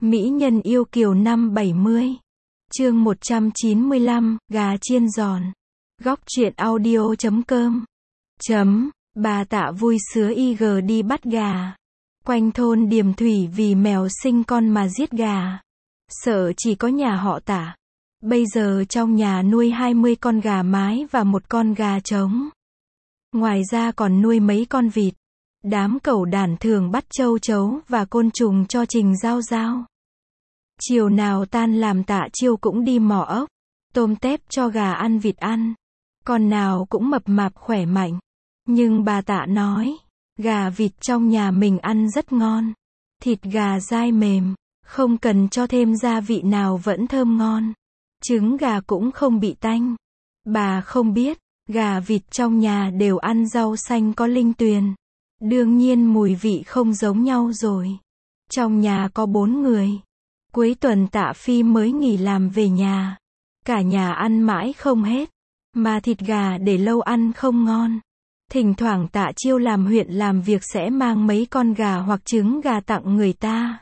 Mỹ nhân yêu kiều năm 70. Chương 195, gà chiên giòn. Góc truyện audio.com. Bà Tạ vui sứa IG đi bắt gà. Quanh thôn Điềm Thủy vì mèo sinh con mà giết gà. Sợ chỉ có nhà họ Tạ. Bây giờ trong nhà nuôi 20 con gà mái và một con gà trống. Ngoài ra còn nuôi mấy con vịt. Đám cẩu đản thường bắt châu chấu và côn trùng cho Trình Giao Giao. Chiều nào tan làm Tạ Chiêu cũng đi mò ốc, tôm tép cho gà ăn vịt ăn. Con nào cũng mập mạp khỏe mạnh. Nhưng bà Tạ nói, gà vịt trong nhà mình ăn rất ngon. Thịt gà dai mềm, không cần cho thêm gia vị nào vẫn thơm ngon. Trứng gà cũng không bị tanh. Bà không biết, gà vịt trong nhà đều ăn rau xanh có linh tuyền. Đương nhiên mùi vị không giống nhau rồi. Trong nhà có 4 người. Cuối tuần Tạ Phi mới nghỉ làm về nhà. Cả nhà ăn mãi không hết. Mà thịt gà để lâu ăn không ngon. Thỉnh thoảng Tạ Chiêu làm huyện làm việc sẽ mang mấy con gà hoặc trứng gà tặng người ta.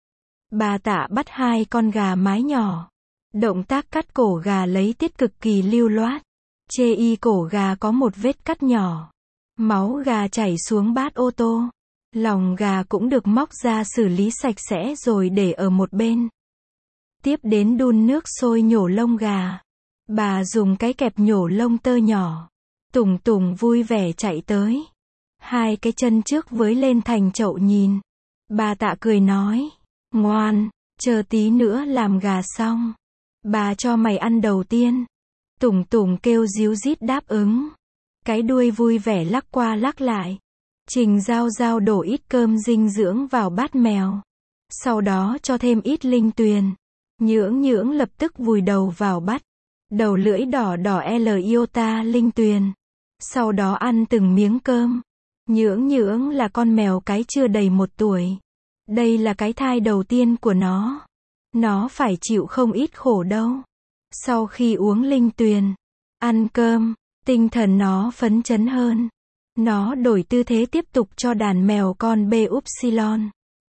Bà Tạ bắt 2 con gà mái nhỏ. Động tác cắt cổ gà lấy tiết cực kỳ lưu loát. Chê y cổ gà có một vết cắt nhỏ. Máu gà chảy xuống bát ô tô. Lòng gà cũng được móc ra xử lý sạch sẽ rồi để ở một bên. Tiếp đến đun nước sôi nhổ lông gà. Bà dùng cái kẹp nhổ lông tơ nhỏ. Tùng Tùng vui vẻ chạy tới. 2 cái chân trước với lên thành chậu nhìn. Bà Tạ cười nói, ngoan, chờ tí nữa làm gà xong. Bà cho mày ăn đầu tiên. Tùng Tùng kêu ríu rít đáp ứng. Cái đuôi vui vẻ lắc qua lắc lại. Trình Giao Giao đổ ít cơm dinh dưỡng vào bát mèo. Sau đó cho thêm ít linh tuyền. Nhưỡng nhưỡng lập tức vùi đầu vào bát. Đầu lưỡi đỏ đỏ iota linh tuyền. Sau đó ăn từng miếng cơm. Nhưỡng nhưỡng là con mèo cái chưa đầy 1 tuổi. Đây là cái thai đầu tiên của nó. Nó phải chịu không ít khổ đâu. Sau khi uống linh tuyền, ăn cơm, tinh thần nó phấn chấn hơn. Nó đổi tư thế tiếp tục cho đàn mèo con bê upsilon.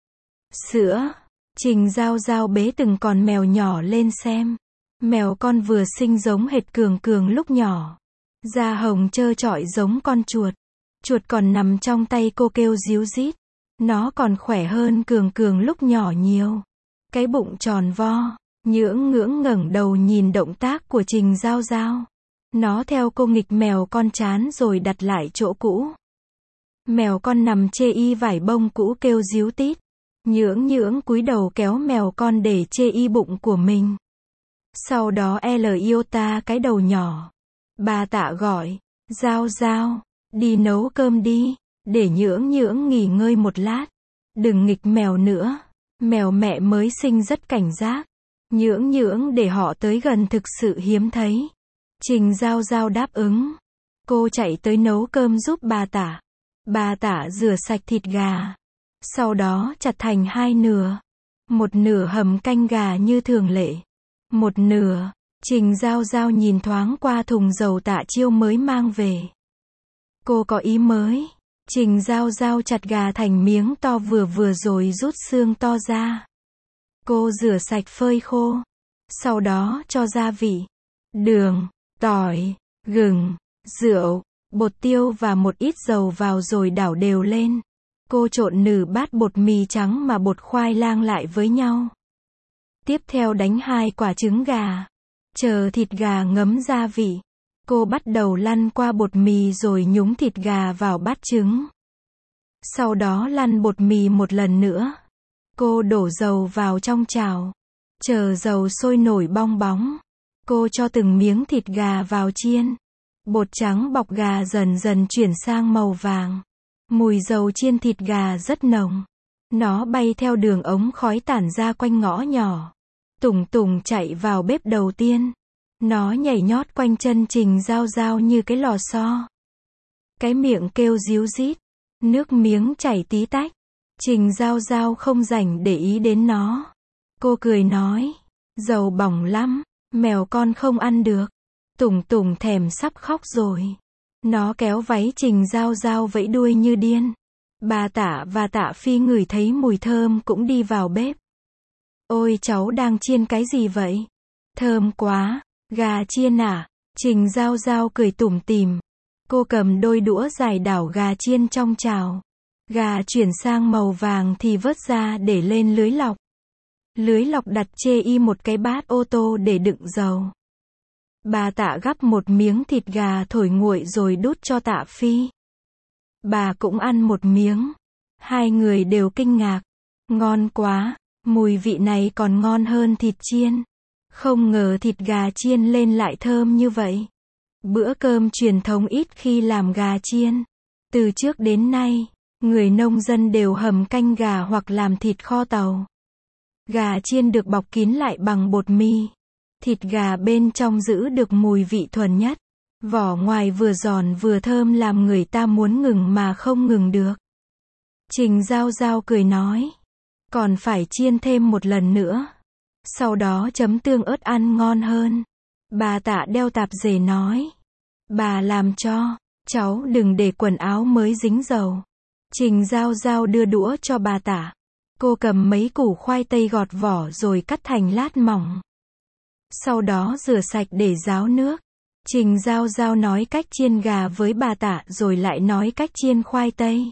Sữa. Trình Giao Giao bế từng con mèo nhỏ lên xem. Mèo con vừa sinh giống hệt Cường Cường lúc nhỏ. Da hồng trơ trọi giống con chuột. Chuột còn nằm trong tay cô kêu ríu rít. Nó còn khỏe hơn Cường Cường lúc nhỏ nhiều. Cái bụng tròn vo. Nhưỡng nhưỡng ngẩng đầu nhìn động tác của Trình Giao Giao. Nó theo cô nghịch mèo con chán rồi đặt lại chỗ cũ. Mèo con nằm chê y vải bông cũ kêu ríu tít. Nhưỡng nhưỡng cúi đầu kéo mèo con để chê y bụng của mình. Sau đó iota cái đầu nhỏ. Bà Tạ gọi, Giao Giao, đi nấu cơm đi, để nhưỡng nhưỡng nghỉ ngơi một lát. Đừng nghịch mèo nữa, mèo mẹ mới sinh rất cảnh giác. Nhưỡng nhưỡng để họ tới gần thực sự hiếm thấy. Trình Giao Giao đáp ứng. Cô chạy tới nấu cơm giúp bà Tạ. Bà Tạ rửa sạch thịt gà. Sau đó chặt thành 2 nửa. Một nửa hầm canh gà như thường lệ. Một nửa, Trình Giao Giao nhìn thoáng qua thùng dầu Tạ Chiêu mới mang về. Cô có ý mới. Trình Giao Giao chặt gà thành miếng to vừa vừa rồi rút xương to ra. Cô rửa sạch phơi khô. Sau đó cho gia vị. Đường, tỏi, gừng, rượu, bột tiêu và một ít dầu vào rồi đảo đều lên. Cô trộn nửa bát bột mì trắng mà bột khoai lang lại với nhau. Tiếp theo đánh 2 quả trứng gà. Chờ thịt gà ngấm gia vị. Cô bắt đầu lăn qua bột mì rồi nhúng thịt gà vào bát trứng. Sau đó lăn bột mì một lần nữa. Cô đổ dầu vào trong chảo. Chờ dầu sôi nổi bong bóng. Cô cho từng miếng thịt gà vào chiên. Bột trắng bọc gà dần dần chuyển sang màu vàng. Mùi dầu chiên thịt gà rất nồng. Nó bay theo đường ống khói tản ra quanh ngõ nhỏ. Tùng Tùng chạy vào bếp đầu tiên. Nó nhảy nhót quanh chân Trình Giao Giao như cái lò xo. Cái miệng kêu ríu rít. Nước miếng chảy tí tách. Trình Giao Giao không rảnh để ý đến nó. Cô cười nói, dầu bỏng lắm, mèo con không ăn được. Tùng Tùng thèm sắp khóc rồi. Nó kéo váy Trình Giao Giao vẫy đuôi như điên. Bà Tạ và Tạ Phi ngửi thấy mùi thơm cũng đi vào bếp. Ôi cháu đang chiên cái gì vậy? Thơm quá, gà chiên à? Trình Giao Giao cười tủm tỉm. Cô cầm đôi đũa dài đảo gà chiên trong chảo. Gà chuyển sang màu vàng thì vớt ra để lên lưới lọc. Lưới lọc đặt chê y một cái bát ô tô để đựng dầu. Bà Tạ gắp một miếng thịt gà thổi nguội rồi đút cho Tạ Phi. Bà cũng ăn một miếng. Hai người đều kinh ngạc. Ngon quá, mùi vị này còn ngon hơn thịt chiên. Không ngờ thịt gà chiên lên lại thơm như vậy. Bữa cơm truyền thống ít khi làm gà chiên. Từ trước đến nay, người nông dân đều hầm canh gà hoặc làm thịt kho tàu. Gà chiên được bọc kín lại bằng bột mì. Thịt gà bên trong giữ được mùi vị thuần nhất. Vỏ ngoài vừa giòn vừa thơm làm người ta muốn ngừng mà không ngừng được. Trình Giao Giao cười nói. Còn phải chiên thêm một lần nữa. Sau đó chấm tương ớt ăn ngon hơn. Bà Tạ đeo tạp dề nói. Bà làm cho, cháu đừng để quần áo mới dính dầu. Trình Giao Giao đưa đũa cho bà Tạ. Cô cầm mấy củ khoai tây gọt vỏ rồi cắt thành lát mỏng. Sau đó rửa sạch để ráo nước. Trình Giao Giao nói cách chiên gà với bà Tạ rồi lại nói cách chiên khoai tây.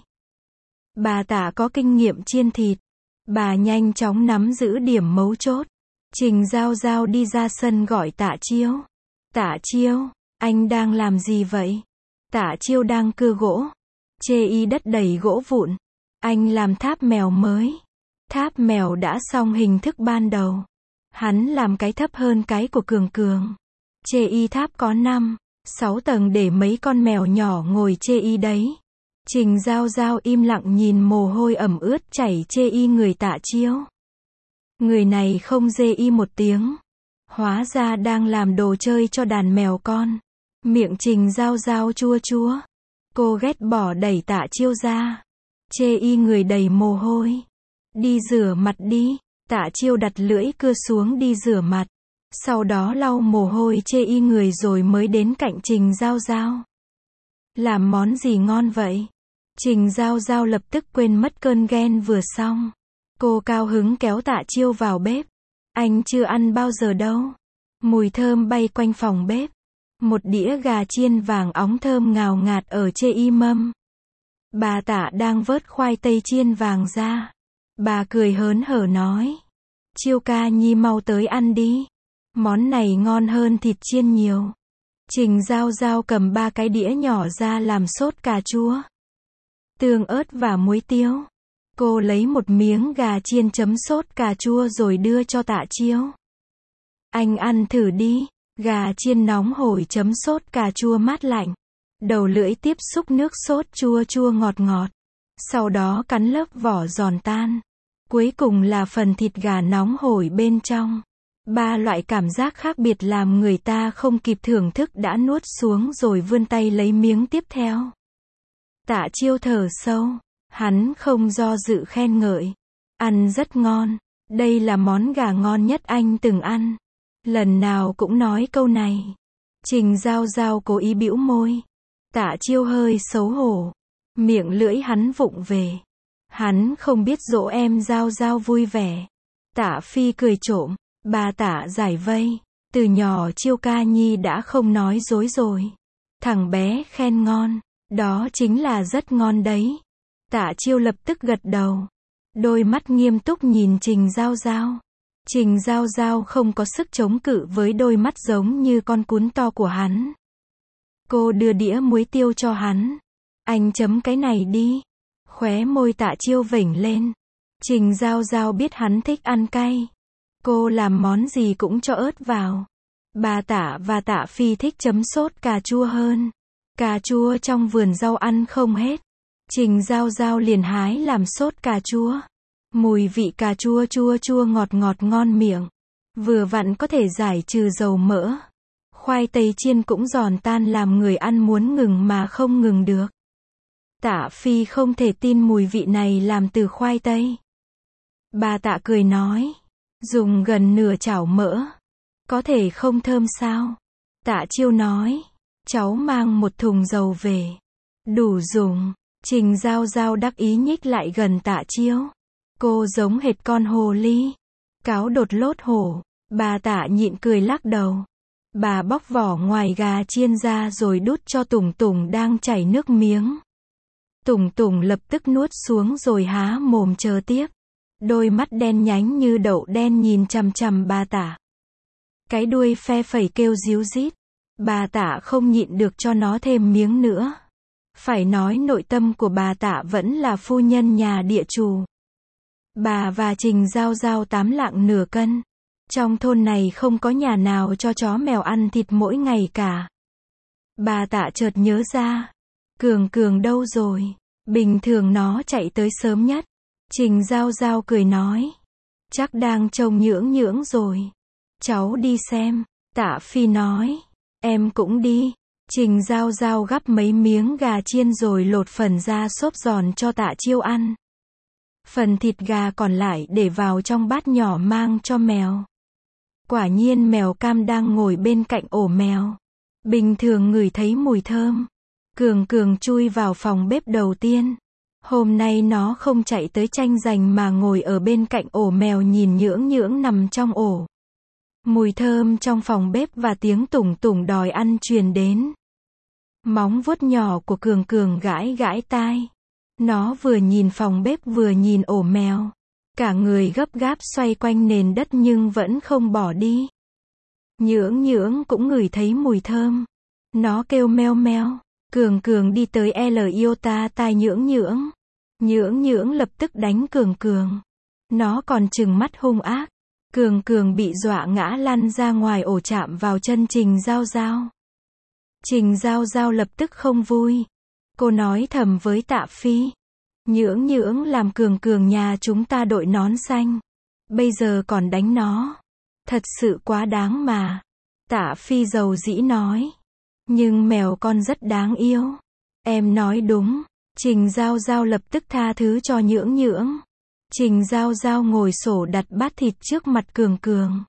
Bà Tạ có kinh nghiệm chiên thịt. Bà nhanh chóng nắm giữ điểm mấu chốt. Trình Giao Giao đi ra sân gọi Tạ Chiêu. Tạ Chiêu, anh đang làm gì vậy? Tạ Chiêu đang cưa gỗ. Chê y đất đầy gỗ vụn. Anh làm tháp mèo mới. Tháp mèo đã xong hình thức ban đầu. Hắn làm cái thấp hơn cái của Cường Cường. Chê y tháp có 5, 6 tầng để mấy con mèo nhỏ ngồi chê y đấy. Trình Giao Giao im lặng nhìn mồ hôi ẩm ướt chảy chê y người Tạ Chiêu. Người này không dê y một tiếng. Hóa ra đang làm đồ chơi cho đàn mèo con. Miệng Trình Giao Giao chua chua. Cô ghét bỏ đẩy Tạ Chiêu ra. Chê y người đầy mồ hôi. Đi rửa mặt đi. Tạ Chiêu đặt lưỡi cưa xuống đi rửa mặt. Sau đó lau mồ hôi chê y người rồi mới đến cạnh Trình Giao Giao. Làm món gì ngon vậy? Trình Giao Giao lập tức quên mất cơn ghen vừa xong. Cô cao hứng kéo Tạ Chiêu vào bếp. Anh chưa ăn bao giờ đâu. Mùi thơm bay quanh phòng bếp. Một đĩa gà chiên vàng óng thơm ngào ngạt ở chê y mâm. Bà Tạ đang vớt khoai tây chiên vàng ra. Bà cười hớn hở nói. Chiêu ca nhi mau tới ăn đi. Món này ngon hơn thịt chiên nhiều. Trình Giao Giao cầm 3 cái đĩa nhỏ ra làm sốt cà chua, tương ớt và muối tiêu. Cô lấy một miếng gà chiên chấm sốt cà chua rồi đưa cho Tạ Chiêu. Anh ăn thử đi. Gà chiên nóng hổi chấm sốt cà chua mát lạnh. Đầu lưỡi tiếp xúc nước sốt chua chua ngọt ngọt. Sau đó cắn lớp vỏ giòn tan. Cuối cùng là phần thịt gà nóng hổi bên trong. 3 loại cảm giác khác biệt làm người ta không kịp thưởng thức đã nuốt xuống rồi vươn tay lấy miếng tiếp theo. Tạ Chiêu thở sâu. Hắn không do dự khen ngợi. Ăn rất ngon. Đây là món gà ngon nhất anh từng ăn. Lần nào cũng nói câu này. Trình Giao Giao cố ý bĩu môi. Tạ Chiêu hơi xấu hổ. Miệng lưỡi hắn vụng về. Hắn không biết dỗ em Giao Giao vui vẻ. Tạ Phi cười trộm. Bà Tạ giải vây. Từ nhỏ Chiêu ca nhi đã không nói dối rồi. Thằng bé khen ngon. Đó chính là rất ngon đấy. Tạ Chiêu lập tức gật đầu. Đôi mắt nghiêm túc nhìn Trình Giao Giao. Trình Giao Giao không có sức chống cự với đôi mắt giống như con cún to của hắn. Cô đưa đĩa muối tiêu cho hắn. Anh chấm cái này đi. Khóe môi Tạ Chiêu vểnh lên. Trình Giao Giao biết hắn thích ăn cay. Cô làm món gì cũng cho ớt vào. Bà Tạ và Tạ Phi thích chấm sốt cà chua hơn. Cà chua trong vườn rau ăn không hết. Trình Giao Giao liền hái làm sốt cà chua. Mùi vị cà chua chua chua ngọt ngọt ngon miệng. Vừa vặn có thể giải trừ dầu mỡ. Khoai tây chiên cũng giòn tan làm người ăn muốn ngừng mà không ngừng được. Tạ Phi không thể tin mùi vị này làm từ khoai tây. Bà Tạ cười nói. Dùng gần nửa chảo mỡ. Có thể không thơm sao? Tạ Chiêu nói. Cháu mang một thùng dầu về. Đủ dùng. Trình Giao Giao đắc ý nhích lại gần Tạ Chiêu. Cô giống hệt con hồ ly. Cáo đột lốt hổ. Bà Tạ nhịn cười lắc đầu. Bà bóc vỏ ngoài gà chiên ra rồi đút cho Tùng Tùng đang chảy nước miếng. Tùng Tùng lập tức nuốt xuống rồi há mồm chờ tiếp. Đôi mắt đen nhánh như đậu đen nhìn chằm chằm bà Tạ. Cái đuôi phe phẩy kêu ríu rít. Bà Tạ không nhịn được cho nó thêm miếng nữa. Phải nói nội tâm của bà Tạ vẫn là phu nhân nhà địa chủ. Bà và Trình Giao Giao 8 lạng nửa cân. Trong thôn này không có nhà nào cho chó mèo ăn thịt mỗi ngày cả. Bà Tạ chợt nhớ ra. Cường Cường đâu rồi? Bình thường nó chạy tới sớm nhất. Trình Giao Giao cười nói. Chắc đang trông Nhưỡng Nhưỡng rồi. Cháu đi xem. Tạ Phi nói. Em cũng đi. Trình Giao Giao gắp mấy miếng gà chiên rồi lột phần ra xốp giòn cho Tạ Chiêu ăn. Phần thịt gà còn lại để vào trong bát nhỏ mang cho mèo. Quả nhiên mèo Cam đang ngồi bên cạnh ổ mèo. Bình thường ngửi thấy mùi thơm. Cường Cường chui vào phòng bếp đầu tiên. Hôm nay nó không chạy tới tranh giành mà ngồi ở bên cạnh ổ mèo nhìn Nhưỡng Nhưỡng nằm trong ổ. Mùi thơm trong phòng bếp và tiếng Tùng Tùng đòi ăn truyền đến. Móng vuốt nhỏ của Cường Cường gãi gãi tai. Nó vừa nhìn phòng bếp vừa nhìn ổ mèo. Cả người gấp gáp xoay quanh nền đất nhưng vẫn không bỏ đi. Nhưỡng Nhưỡng cũng ngửi thấy mùi thơm. Nó kêu meo meo. Cường Cường đi tới Iota tai Nhưỡng Nhưỡng. Nhưỡng Nhưỡng lập tức đánh Cường Cường. Nó còn trừng mắt hung ác. Cường Cường bị dọa ngã lăn ra ngoài ổ chạm vào chân Trình Giao Giao. Trình Giao Giao lập tức không vui. Cô nói thầm với Tạ Phi. Nhưỡng Nhưỡng làm Cường Cường nhà chúng ta đội nón xanh. Bây giờ còn đánh nó. Thật sự quá đáng mà. Tạ Phi dầu dĩ nói. Nhưng mèo con rất đáng yêu. Em nói đúng. Trình Giao Giao lập tức tha thứ cho Nhưỡng Nhưỡng. Trình Giao Giao ngồi xổm đặt bát thịt trước mặt Cường Cường.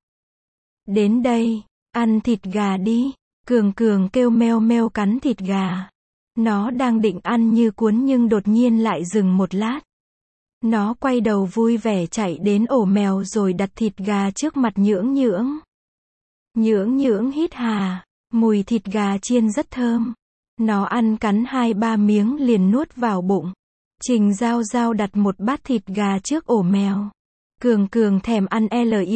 Đến đây, ăn thịt gà đi. Cường Cường kêu meo meo cắn thịt gà. Nó đang định ăn như cuốn nhưng đột nhiên lại dừng một lát. Nó quay đầu vui vẻ chạy đến ổ mèo rồi đặt thịt gà trước mặt Nhưỡng Nhưỡng. Nhưỡng Nhưỡng hít hà. Mùi thịt gà chiên rất thơm. Nó ăn cắn 2-3 miếng liền nuốt vào bụng. Trình Giao Giao đặt một bát thịt gà trước ổ mèo. Cường Cường thèm ăn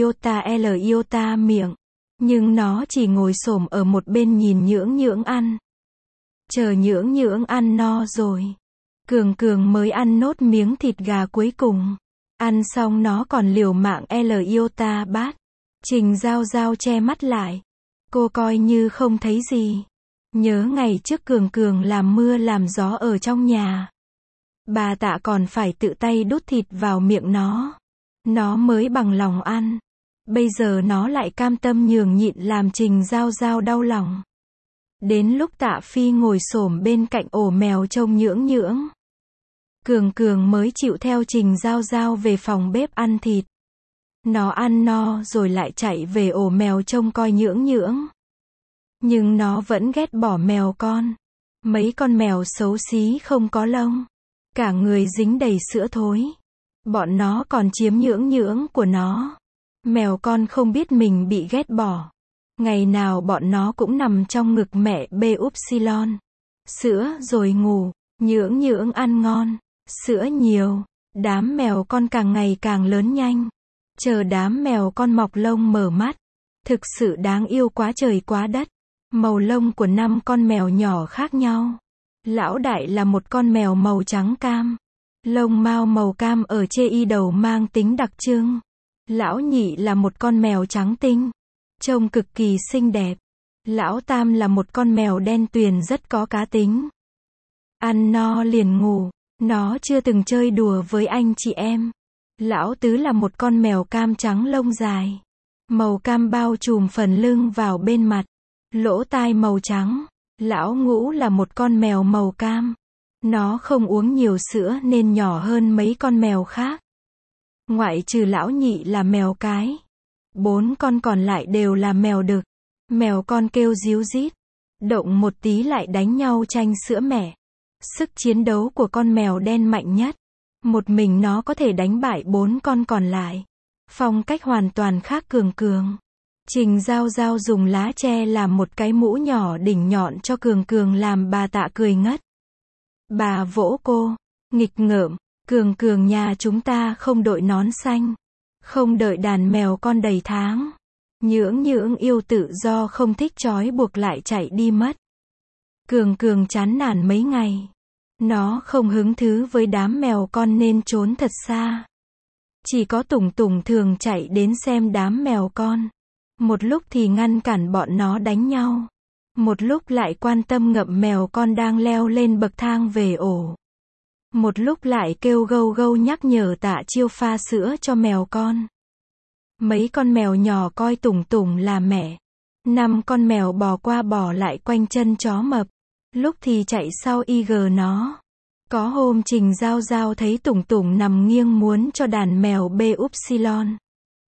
Iota miệng. Nhưng nó chỉ ngồi xổm ở một bên nhìn Nhưỡng Nhưỡng ăn. Chờ Nhưỡng Nhưỡng ăn no rồi. Cường Cường mới ăn nốt miếng thịt gà cuối cùng. Ăn xong nó còn liều mạng Iota bát. Trình Giao Giao che mắt lại. Cô coi như không thấy gì. Nhớ ngày trước Cường Cường làm mưa làm gió ở trong nhà. Bà Tạ còn phải tự tay đút thịt vào miệng nó. Nó mới bằng lòng ăn. Bây giờ nó lại cam tâm nhường nhịn làm Trình Giao Giao đau lòng. Đến lúc Tạ Phi ngồi xổm bên cạnh ổ mèo trông Nhưỡng Nhưỡng. Cường Cường mới chịu theo Trình Giao Giao về phòng bếp ăn thịt. Nó ăn no rồi lại chạy về ổ mèo trông coi Nhưỡng Nhưỡng. Nhưng nó vẫn ghét bỏ mèo con. Mấy con mèo xấu xí không có lông. Cả người dính đầy sữa thối. Bọn nó còn chiếm Nhưỡng Nhưỡng của nó. Mèo con không biết mình bị ghét bỏ. Ngày nào bọn nó cũng nằm trong ngực mẹ bê upsilon. Sữa rồi ngủ. Nhưỡng Nhưỡng ăn ngon. Sữa nhiều. Đám mèo con càng ngày càng lớn nhanh. Chờ đám mèo con mọc lông mở mắt. Thực sự đáng yêu quá trời quá đất. Màu lông của 5 con mèo nhỏ khác nhau. Lão đại là một con mèo màu trắng cam. Lông mao màu cam ở trên đầu mang tính đặc trưng. Lão nhị là một con mèo trắng tinh. Trông cực kỳ xinh đẹp. Lão tam là một con mèo đen tuyền rất có cá tính. Ăn no liền ngủ. Nó chưa từng chơi đùa với anh chị em. Lão tứ là một con mèo cam trắng lông dài. Màu cam bao trùm phần lưng vào bên mặt. Lỗ tai màu trắng. Lão ngũ là một con mèo màu cam. Nó không uống nhiều sữa nên nhỏ hơn mấy con mèo khác. Ngoại trừ lão nhị là mèo cái. 4 con còn lại đều là mèo đực. Mèo con kêu ríu rít. Động một tí lại đánh nhau tranh sữa mẹ. Sức chiến đấu của con mèo đen mạnh nhất. Một mình nó có thể đánh bại 4 con còn lại. Phong cách hoàn toàn khác Cường Cường. Trình Giao Giao dùng lá tre làm một cái mũ nhỏ đỉnh nhọn cho Cường Cường làm bà Tạ cười ngất. Bà vỗ cô, nghịch ngợm, Cường Cường nhà chúng ta không đội nón xanh. Không đợi đàn mèo con đầy tháng. Nhưỡng nhưỡng yêu tự do không thích trói buộc lại chạy đi mất. Cường Cường chán nản mấy ngày. Nó không hứng thú với đám mèo con nên trốn thật xa. Chỉ có Tùng Tùng thường chạy đến xem đám mèo con. Một lúc thì ngăn cản bọn nó đánh nhau. Một lúc lại quan tâm ngậm mèo con đang leo lên bậc thang về ổ. Một lúc lại kêu gâu gâu nhắc nhở Tạ Chiêu pha sữa cho mèo con. Mấy con mèo nhỏ coi Tùng Tùng là mẹ. 5 con mèo bò qua bò lại quanh chân chó mập. Lúc thì chạy sau IG nó. Có hôm Trình Giao Giao thấy Tùng Tùng nằm nghiêng muốn cho đàn mèo bê upsilon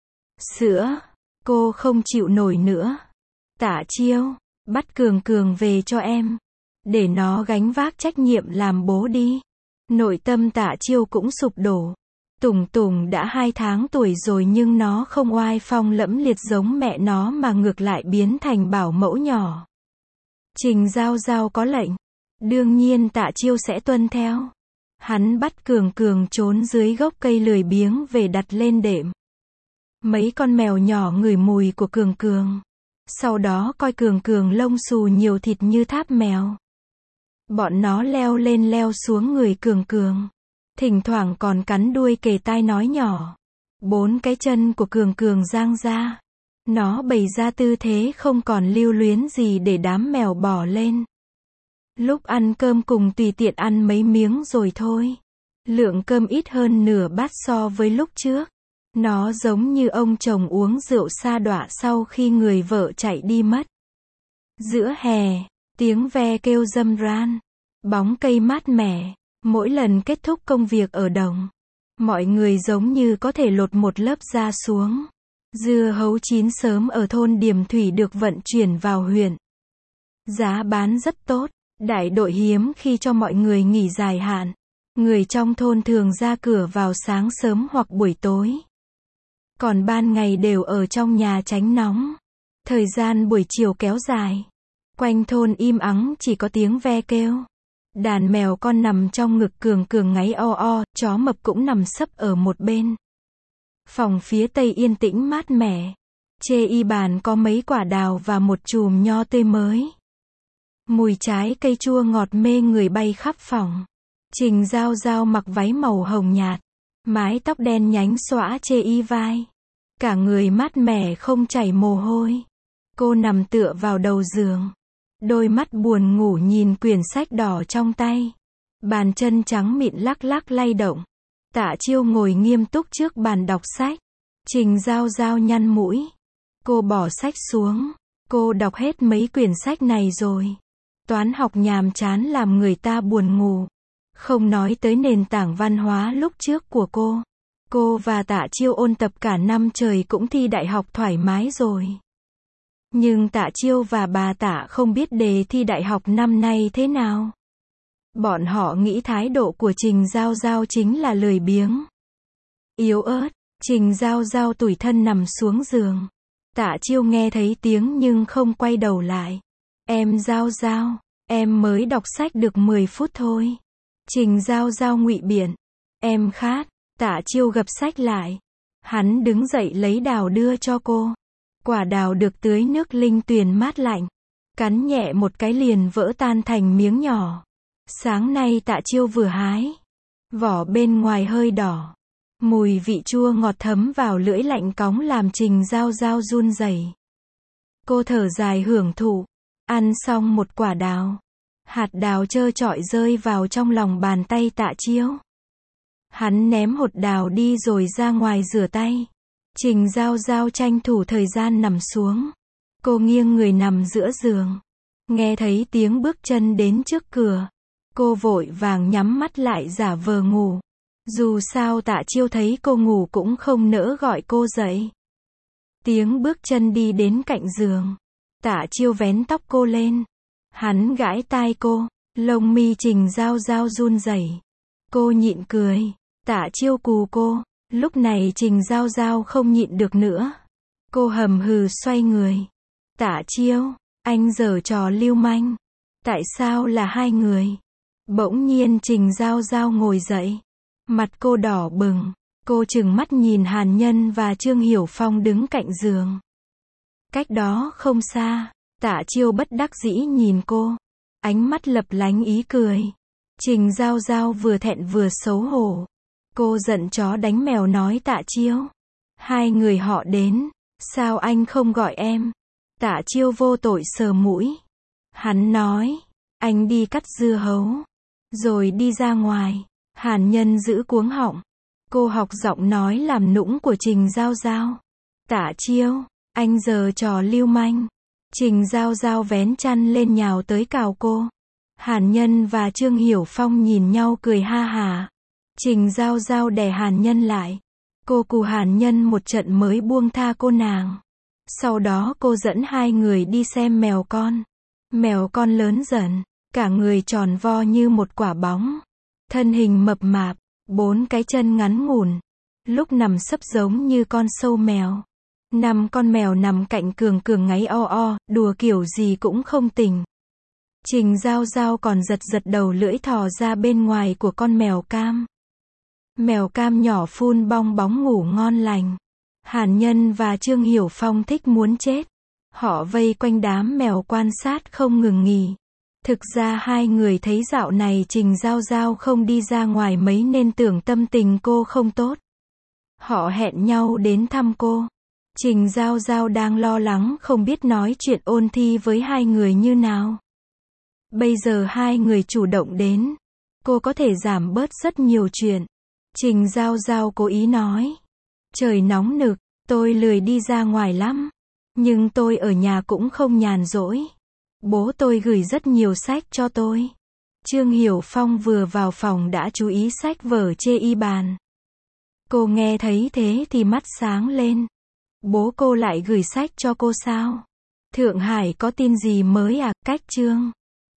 sữa. Cô không chịu nổi nữa. Tạ Chiêu, bắt Cường Cường về cho em. Để nó gánh vác trách nhiệm làm bố đi. Nội tâm Tạ Chiêu cũng sụp đổ. Tùng Tùng đã 2 tháng tuổi rồi nhưng nó không oai phong lẫm liệt giống mẹ nó mà ngược lại biến thành bảo mẫu nhỏ. Trình Giao Giao có lệnh. Đương nhiên Tạ Chiêu sẽ tuân theo. Hắn bắt Cường Cường trốn dưới gốc cây lười biếng về đặt lên đệm. Mấy con mèo nhỏ ngửi mùi của Cường Cường. Sau đó coi Cường Cường lông xù nhiều thịt như tháp mèo. Bọn nó leo lên leo xuống người Cường Cường. Thỉnh thoảng còn cắn đuôi kề tai nói nhỏ. 4 cái chân của Cường Cường dang ra. Nó bày ra tư thế không còn lưu luyến gì để đám mèo bỏ lên. Lúc ăn cơm cùng tùy tiện ăn mấy miếng rồi thôi. Lượng cơm ít hơn nửa bát so với lúc trước. Nó giống như ông chồng uống rượu sa đọa sau khi người vợ chạy đi mất. Giữa hè, tiếng ve kêu râm ran. Bóng cây mát mẻ. Mỗi lần kết thúc công việc ở đồng, mọi người giống như có thể lột một lớp da xuống. Dưa hấu chín sớm ở thôn Điềm Thủy được vận chuyển vào huyện. Giá bán rất tốt. Đại đội hiếm khi cho mọi người nghỉ dài hạn. Người trong thôn thường ra cửa vào sáng sớm hoặc buổi tối. Còn ban ngày đều ở trong nhà tránh nóng. Thời gian buổi chiều kéo dài. Quanh thôn im ắng chỉ có tiếng ve kêu. Đàn mèo con nằm trong ngực Cường Cường ngáy o o, chó mập cũng nằm sấp ở một bên. Phòng phía tây yên tĩnh mát mẻ. Trên y bàn có mấy quả đào và một chùm nho tươi mới. Mùi trái cây chua ngọt mê người bay khắp phòng. Trình Giao Giao mặc váy màu hồng nhạt. Mái tóc đen nhánh xõa trên y vai. Cả người mát mẻ không chảy mồ hôi. Cô nằm tựa vào đầu giường. Đôi mắt buồn ngủ nhìn quyển sách đỏ trong tay. Bàn chân trắng mịn lắc lắc lay động. Tạ Chiêu ngồi nghiêm túc trước bàn đọc sách. Trình Giao Giao nhăn mũi. Cô bỏ sách xuống. Cô đọc hết mấy quyển sách này rồi. Toán học nhàm chán làm người ta buồn ngủ. Không nói tới nền tảng văn hóa lúc trước của cô. Cô và Tạ Chiêu ôn tập cả năm trời cũng thi đại học thoải mái rồi. Nhưng Tạ Chiêu và bà Tạ không biết đề thi đại học năm nay thế nào. Bọn họ nghĩ thái độ của Trình Giao Giao chính là lười biếng. Yếu ớt, Trình Giao Giao tủi thân nằm xuống giường. Tạ Chiêu nghe thấy tiếng nhưng không quay đầu lại. Em Giao Giao, em mới đọc sách được 10 phút thôi. Trình Giao Giao ngụy biện. Em khát. Tạ Chiêu gập sách lại. Hắn đứng dậy lấy đào đưa cho cô. Quả đào được tưới nước linh tuyền mát lạnh. Cắn nhẹ một cái liền vỡ tan thành miếng nhỏ. Sáng nay Tạ Chiêu vừa hái. Vỏ bên ngoài hơi đỏ. Mùi vị chua ngọt thấm vào lưỡi lạnh cóng làm Trình Giao Giao run rẩy. Cô thở dài hưởng thụ. Ăn xong một quả đào. Hạt đào trơ trọi rơi vào trong lòng bàn tay Tạ Chiêu. Hắn ném hột đào đi rồi ra ngoài rửa tay. Trình Giao Giao tranh thủ thời gian nằm xuống. Cô nghiêng người nằm giữa giường. Nghe thấy tiếng bước chân đến trước cửa. Cô vội vàng nhắm mắt lại giả vờ ngủ. Dù sao Tạ Chiêu thấy cô ngủ cũng không nỡ gọi cô dậy. Tiếng bước chân đi đến cạnh giường. Tạ Chiêu vén tóc cô lên. Hắn gãi tai cô. Lông mi Trình Giao Giao run rẩy. Cô nhịn cười. Tạ Chiêu cù cô. Lúc này Trình Giao Giao không nhịn được nữa. Cô hầm hừ xoay người. Tạ Chiêu, anh giở trò lưu manh. Tại sao là hai người? Bỗng nhiên Trình Giao Giao ngồi dậy. Mặt cô đỏ bừng. Cô trừng mắt nhìn Hàn Nhân và Trương Hiểu Phong đứng cạnh giường. Cách đó không xa, Tạ Chiêu bất đắc dĩ nhìn cô. Ánh mắt lập lánh ý cười. Trình Giao Giao vừa thẹn vừa xấu hổ. Cô giận chó đánh mèo nói Tạ Chiêu. Hai người họ đến. Sao anh không gọi em? Tạ Chiêu vô tội sờ mũi. Hắn nói. Anh đi cắt dưa hấu. Rồi đi ra ngoài. Hàn Nhân giữ cuống họng. Cô học giọng nói làm nũng của Trình Giao Giao. Tạ Chiêu, anh giờ trò lưu manh. Trình Giao Giao vén chăn lên nhào tới cào cô. Hàn Nhân và Trương Hiểu Phong nhìn nhau cười ha hả. Trình Giao Giao đè Hàn Nhân lại. Cô cù Hàn Nhân một trận mới buông tha cô nàng. Sau đó cô dẫn hai người đi xem mèo con. Mèo con lớn dần, cả người tròn vo như một quả bóng. Thân hình mập mạp, 4 cái chân ngắn ngủn. Lúc nằm sấp giống như con sâu mèo. 5 con mèo nằm cạnh Cường Cường ngáy o o, đùa kiểu gì cũng không tỉnh. Trình Giao Giao còn giật giật đầu lưỡi thò ra bên ngoài của con mèo cam. Mèo cam nhỏ phun bong bóng ngủ ngon lành. Hàn Nhân và Trương Hiểu Phong thích muốn chết. Họ vây quanh đám mèo quan sát không ngừng nghỉ. Thực ra hai người thấy dạo này Trình Giao Giao không đi ra ngoài mấy nên tưởng tâm tình cô không tốt. Họ hẹn nhau đến thăm cô. Trình Giao Giao đang lo lắng không biết nói chuyện ôn thi với hai người như nào. Bây giờ hai người chủ động đến. Cô có thể giảm bớt rất nhiều chuyện. Trình Giao Giao cố ý nói. Trời nóng nực, tôi lười đi ra ngoài lắm. Nhưng tôi ở nhà cũng không nhàn rỗi. Bố tôi gửi rất nhiều sách cho tôi. Trương Hiểu Phong vừa vào phòng đã chú ý sách vở chê y bàn. Cô nghe thấy thế thì mắt sáng lên. Bố cô lại gửi sách cho cô sao? Thượng Hải có tin gì mới à? Cách chương